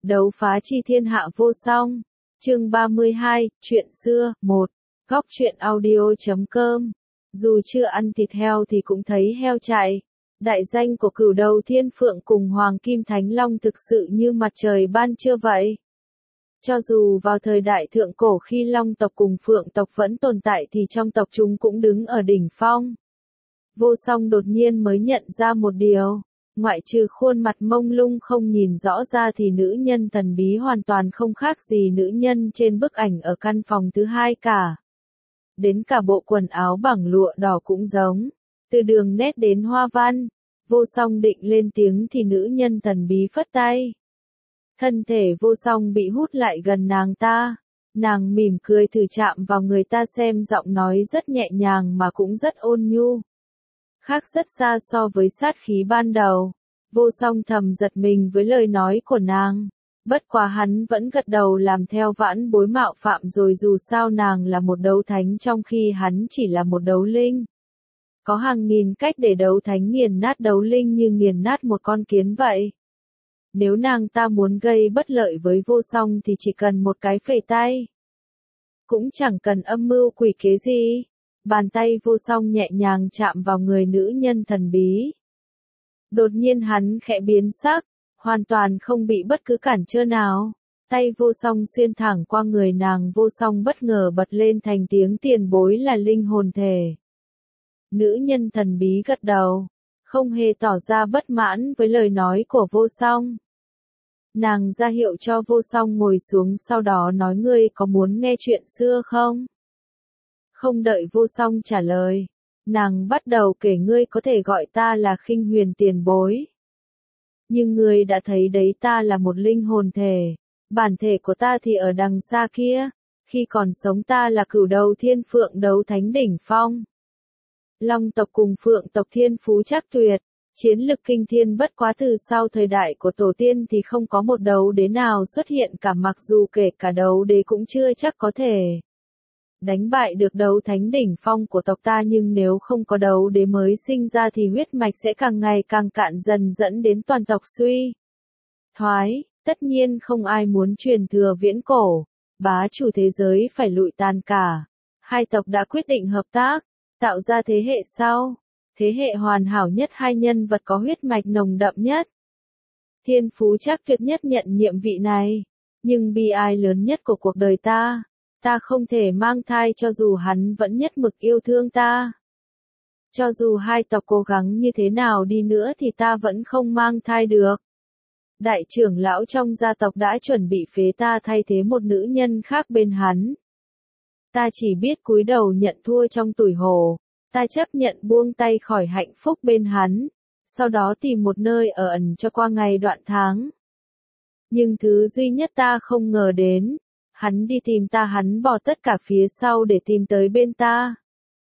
Đấu phá chi thiên hạ vô song. Chương 32, chuyện xưa, 1. Góc truyện audio.com. Dù chưa ăn thịt heo thì cũng thấy heo chạy. Đại danh của Cửu Đầu Thiên Phượng cùng Hoàng Kim Thánh Long thực sự như mặt trời ban trưa vậy. Cho dù vào thời đại thượng cổ khi Long tộc cùng Phượng tộc vẫn tồn tại thì trong tộc chúng cũng đứng ở đỉnh phong. Vô Song đột nhiên mới nhận ra một điều. Ngoại trừ khuôn mặt mông lung không nhìn rõ ra thì nữ nhân thần bí hoàn toàn không khác gì nữ nhân trên bức ảnh ở căn phòng thứ hai cả. Đến cả bộ quần áo bằng lụa đỏ cũng giống. Từ đường nét đến hoa văn. Vô Song định lên tiếng thì nữ nhân thần bí phất tay. Thân thể Vô Song bị hút lại gần nàng ta. Nàng mỉm cười thử chạm vào người ta xem, giọng nói rất nhẹ nhàng mà cũng rất ôn nhu. Khác rất xa so với sát khí ban đầu. Vô Song thầm giật mình với lời nói của nàng. Bất quá hắn vẫn gật đầu làm theo, vãn bối mạo phạm rồi, dù sao nàng là một đấu thánh trong khi hắn chỉ là một đấu linh. Có hàng nghìn cách để đấu thánh nghiền nát đấu linh như nghiền nát một con kiến vậy. Nếu nàng ta muốn gây bất lợi với Vô Song thì chỉ cần một cái phẩy tay. Cũng chẳng cần âm mưu quỷ kế gì. Bàn tay Vô Song nhẹ nhàng chạm vào người nữ nhân thần bí. Đột nhiên hắn khẽ biến sắc, hoàn toàn không bị bất cứ cản trở nào. Tay Vô Song xuyên thẳng qua người nàng, Vô Song bất ngờ bật lên thành tiếng tiền bối là linh hồn thể. Nữ nhân thần bí gật đầu, không hề tỏ ra bất mãn với lời nói của Vô Song. Nàng ra hiệu cho Vô Song ngồi xuống, sau đó nói: ngươi có muốn nghe chuyện xưa không? Không đợi Vô Song trả lời, nàng bắt đầu kể: ngươi có thể gọi ta là Khinh Huyền tiền bối. Nhưng ngươi đã thấy đấy, ta là một linh hồn thể. Bản thể của ta thì ở đằng xa kia. Khi còn sống ta là Cửu Đầu Thiên Phượng, đấu thánh đỉnh phong. Long tộc cùng Phượng tộc thiên phú chắc tuyệt. Chiến lực kinh thiên, bất quá từ sau thời đại của tổ tiên thì không có một đấu đế nào xuất hiện cả, mặc dù kể cả đấu đế cũng chưa chắc có thể đánh bại được đấu thánh đỉnh phong của tộc ta, nhưng nếu không có đấu đế mới sinh ra thì huyết mạch sẽ càng ngày càng cạn dần, dẫn đến toàn tộc suy thoái. Tất nhiên không ai muốn truyền thừa viễn cổ, bá chủ thế giới phải lụi tàn cả. Hai tộc đã quyết định hợp tác, tạo ra thế hệ sau. Thế hệ hoàn hảo nhất, hai nhân vật có huyết mạch nồng đậm nhất, thiên phú chắc tuyệt nhất nhận nhiệm vị này. Nhưng bi ai lớn nhất của cuộc đời ta không thể mang thai, cho dù hắn vẫn nhất mực yêu thương ta. Cho dù hai tộc cố gắng như thế nào đi nữa thì ta vẫn không mang thai được. Đại trưởng lão trong gia tộc đã chuẩn bị phế ta thay thế một nữ nhân khác bên hắn. Ta chỉ biết cúi đầu nhận thua trong tủi hổ. Ta chấp nhận buông tay khỏi hạnh phúc bên hắn, sau đó tìm một nơi ở ẩn cho qua ngày đoạn tháng. Nhưng thứ duy nhất ta không ngờ đến, hắn đi tìm ta, hắn bỏ tất cả phía sau để tìm tới bên ta.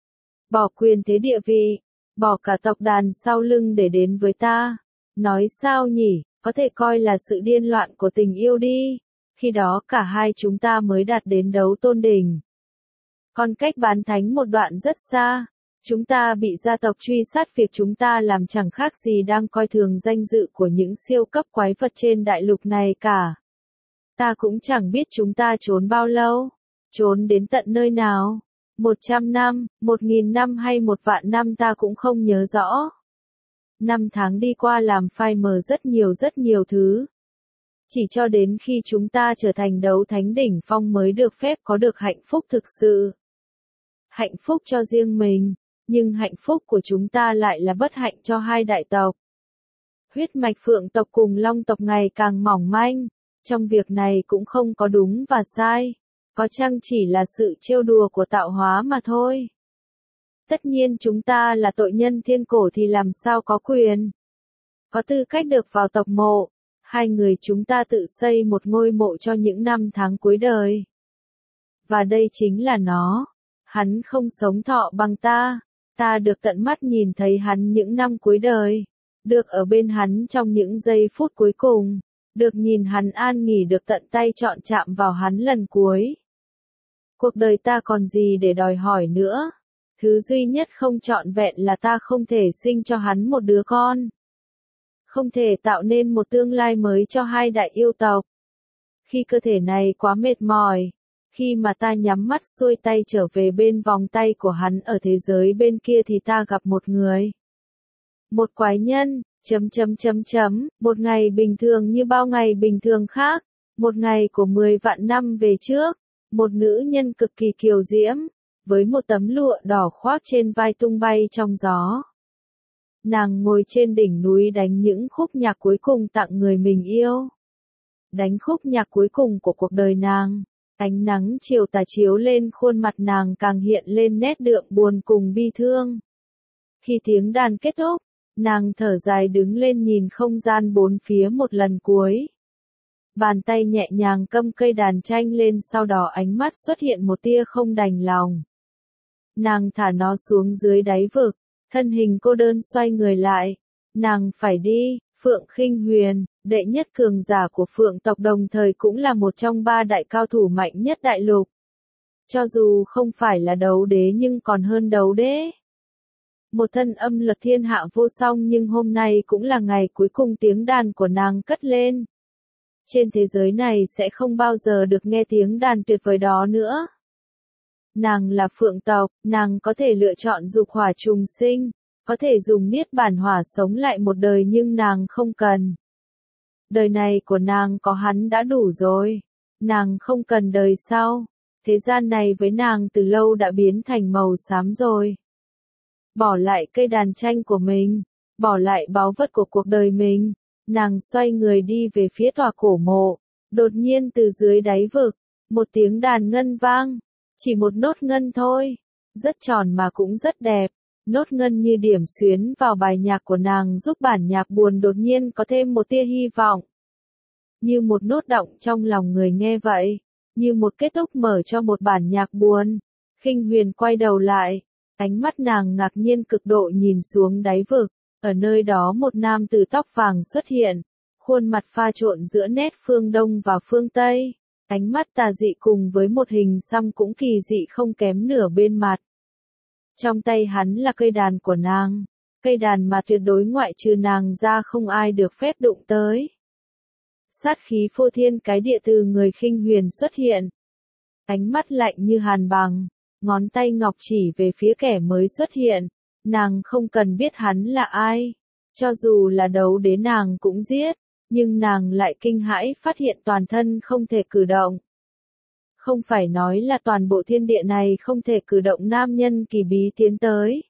Bỏ quyền thế địa vị, bỏ cả tộc đàn sau lưng để đến với ta. Nói sao nhỉ, có thể coi là sự điên loạn của tình yêu đi. Khi đó cả hai chúng ta mới đạt đến đấu tôn đỉnh. Còn cách bán thánh một đoạn rất xa. Chúng ta bị gia tộc truy sát, việc chúng ta làm chẳng khác gì đang coi thường danh dự của những siêu cấp quái vật trên đại lục này cả. Ta cũng chẳng biết chúng ta trốn bao lâu, trốn đến tận nơi nào, 100 năm, 1000 năm hay 1.000.000 năm ta cũng không nhớ rõ. Năm tháng đi qua làm phai mờ rất nhiều thứ. Chỉ cho đến khi chúng ta trở thành đấu thánh đỉnh phong mới được phép có được hạnh phúc thực sự. Hạnh phúc cho riêng mình. Nhưng hạnh phúc của chúng ta lại là bất hạnh cho hai đại tộc. Huyết mạch Phượng tộc cùng Long tộc ngày càng mỏng manh. Trong việc này cũng không có đúng và sai. Có chăng chỉ là sự trêu đùa của tạo hóa mà thôi. Tất nhiên chúng ta là tội nhân thiên cổ thì làm sao có quyền, có tư cách được vào tộc mộ. Hai người chúng ta tự xây một ngôi mộ cho những năm tháng cuối đời. Và đây chính là nó. Hắn không sống thọ bằng ta. Ta được tận mắt nhìn thấy hắn những năm cuối đời, được ở bên hắn trong những giây phút cuối cùng, được nhìn hắn an nghỉ, được tận tay chọn chạm vào hắn lần cuối. Cuộc đời ta còn gì để đòi hỏi nữa? Thứ duy nhất không trọn vẹn là ta không thể sinh cho hắn một đứa con. Không thể tạo nên một tương lai mới cho hai đại yêu tộc. Khi cơ thể này quá mệt mỏi, khi mà ta nhắm mắt xuôi tay trở về bên vòng tay của hắn ở thế giới bên kia thì ta gặp một người. Một quái nhân, một ngày bình thường như bao ngày bình thường khác, một ngày của 10 vạn năm về trước, một nữ nhân cực kỳ kiều diễm, với một tấm lụa đỏ khoác trên vai tung bay trong gió. Nàng ngồi trên đỉnh núi đánh những khúc nhạc cuối cùng tặng người mình yêu. Đánh khúc nhạc cuối cùng của cuộc đời nàng. Ánh nắng chiều tà chiếu lên khuôn mặt nàng càng hiện lên nét đượm buồn cùng bi thương. Khi tiếng đàn kết thúc, nàng thở dài đứng lên nhìn không gian bốn phía một lần cuối. Bàn tay nhẹ nhàng cầm cây đàn tranh lên, sau đó ánh mắt xuất hiện một tia không đành lòng. Nàng thả nó xuống dưới đáy vực, thân hình cô đơn xoay người lại. Nàng phải đi. Phượng Khinh Huyền, đệ nhất cường giả của Phượng tộc đồng thời cũng là một trong 3 đại cao thủ mạnh nhất đại lục. Cho dù không phải là đấu đế nhưng còn hơn đấu đế. Một thân âm luật thiên hạ vô song, nhưng hôm nay cũng là ngày cuối cùng tiếng đàn của nàng cất lên. Trên thế giới này sẽ không bao giờ được nghe tiếng đàn tuyệt vời đó nữa. Nàng là Phượng tộc, nàng có thể lựa chọn dục hỏa trùng sinh. Có thể dùng niết bàn hỏa sống lại một đời, nhưng nàng không cần. Đời này của nàng có hắn đã đủ rồi. Nàng không cần đời sau. Thế gian này với nàng từ lâu đã biến thành màu xám rồi. Bỏ lại cây đàn tranh của mình, bỏ lại báu vật của cuộc đời mình, nàng xoay người đi về phía tòa cổ mộ. Đột nhiên từ dưới đáy vực, một tiếng đàn ngân vang. Chỉ một nốt ngân thôi. Rất tròn mà cũng rất đẹp. Nốt ngân như điểm xuyến vào bài nhạc của nàng, giúp bản nhạc buồn đột nhiên có thêm một tia hy vọng. Như một nốt động trong lòng người nghe vậy. Như một kết thúc mở cho một bản nhạc buồn. Khinh Huyền quay đầu lại. Ánh mắt nàng ngạc nhiên cực độ nhìn xuống đáy vực. Ở nơi đó một nam tử tóc vàng xuất hiện. Khuôn mặt pha trộn giữa nét phương Đông và phương Tây. Ánh mắt tà dị cùng với một hình xăm cũng kỳ dị không kém nửa bên mặt. Trong tay hắn là cây đàn của nàng. Cây đàn mà tuyệt đối ngoại trừ nàng ra không ai được phép đụng tới. Sát khí phô thiên cái địa từ người Khinh Huyền xuất hiện. Ánh mắt lạnh như hàn băng. Ngón tay ngọc chỉ về phía kẻ mới xuất hiện. Nàng không cần biết hắn là ai. Cho dù là đấu đế nàng cũng giết. Nhưng nàng lại kinh hãi phát hiện toàn thân không thể cử động. Không phải nói là toàn bộ thiên địa này không thể cử động, nam nhân kỳ bí tiến tới.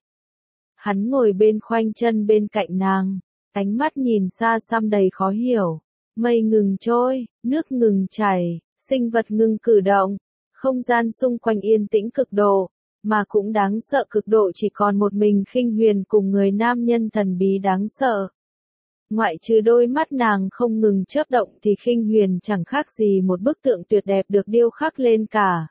Hắn ngồi bên khoanh chân bên cạnh nàng. Ánh mắt nhìn xa xăm đầy khó hiểu. Mây ngừng trôi, nước ngừng chảy, sinh vật ngừng cử động. Không gian xung quanh yên tĩnh cực độ. Mà cũng đáng sợ cực độ, chỉ còn một mình Khinh Huyền cùng người nam nhân thần bí đáng sợ. Ngoại trừ đôi mắt nàng không ngừng chớp động thì Khinh Huyền chẳng khác gì một bức tượng tuyệt đẹp được điêu khắc lên cả.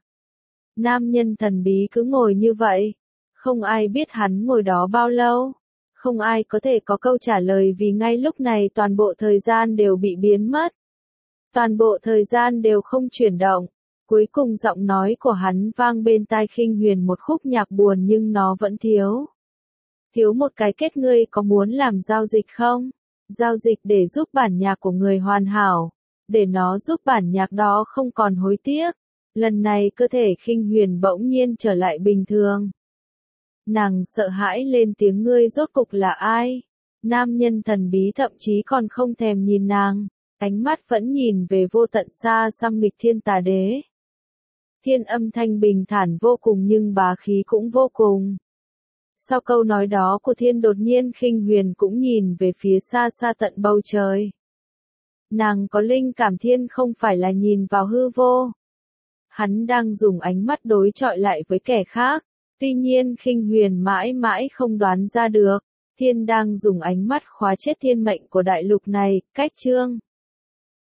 Nam nhân thần bí cứ ngồi như vậy. Không ai biết hắn ngồi đó bao lâu. Không ai có thể có câu trả lời, vì ngay lúc này toàn bộ thời gian đều bị biến mất. Toàn bộ thời gian đều không chuyển động. Cuối cùng giọng nói của hắn vang bên tai Khinh Huyền, một khúc nhạc buồn nhưng nó vẫn thiếu. Thiếu một cái kết, ngươi có muốn làm giao dịch không? Giao dịch để giúp bản nhạc của người hoàn hảo. Để nó giúp bản nhạc đó không còn hối tiếc. Lần này cơ thể Khinh Huyền bỗng nhiên trở lại bình thường. Nàng sợ hãi lên tiếng, ngươi rốt cục là ai? Nam nhân thần bí thậm chí còn không thèm nhìn nàng. Ánh mắt vẫn nhìn về vô tận xa xăm nghịch thiên tà đế. Thiên âm thanh bình thản vô cùng nhưng bá khí cũng vô cùng. Sau câu nói đó của thiên, đột nhiên Khinh Huyền cũng nhìn về phía xa xa tận bầu trời. Nàng có linh cảm thiên không phải là nhìn vào hư vô. Hắn đang dùng ánh mắt đối chọi lại với kẻ khác. Tuy nhiên Khinh Huyền mãi mãi không đoán ra được. Thiên đang dùng ánh mắt khóa chết thiên mệnh của đại lục này. Cách chương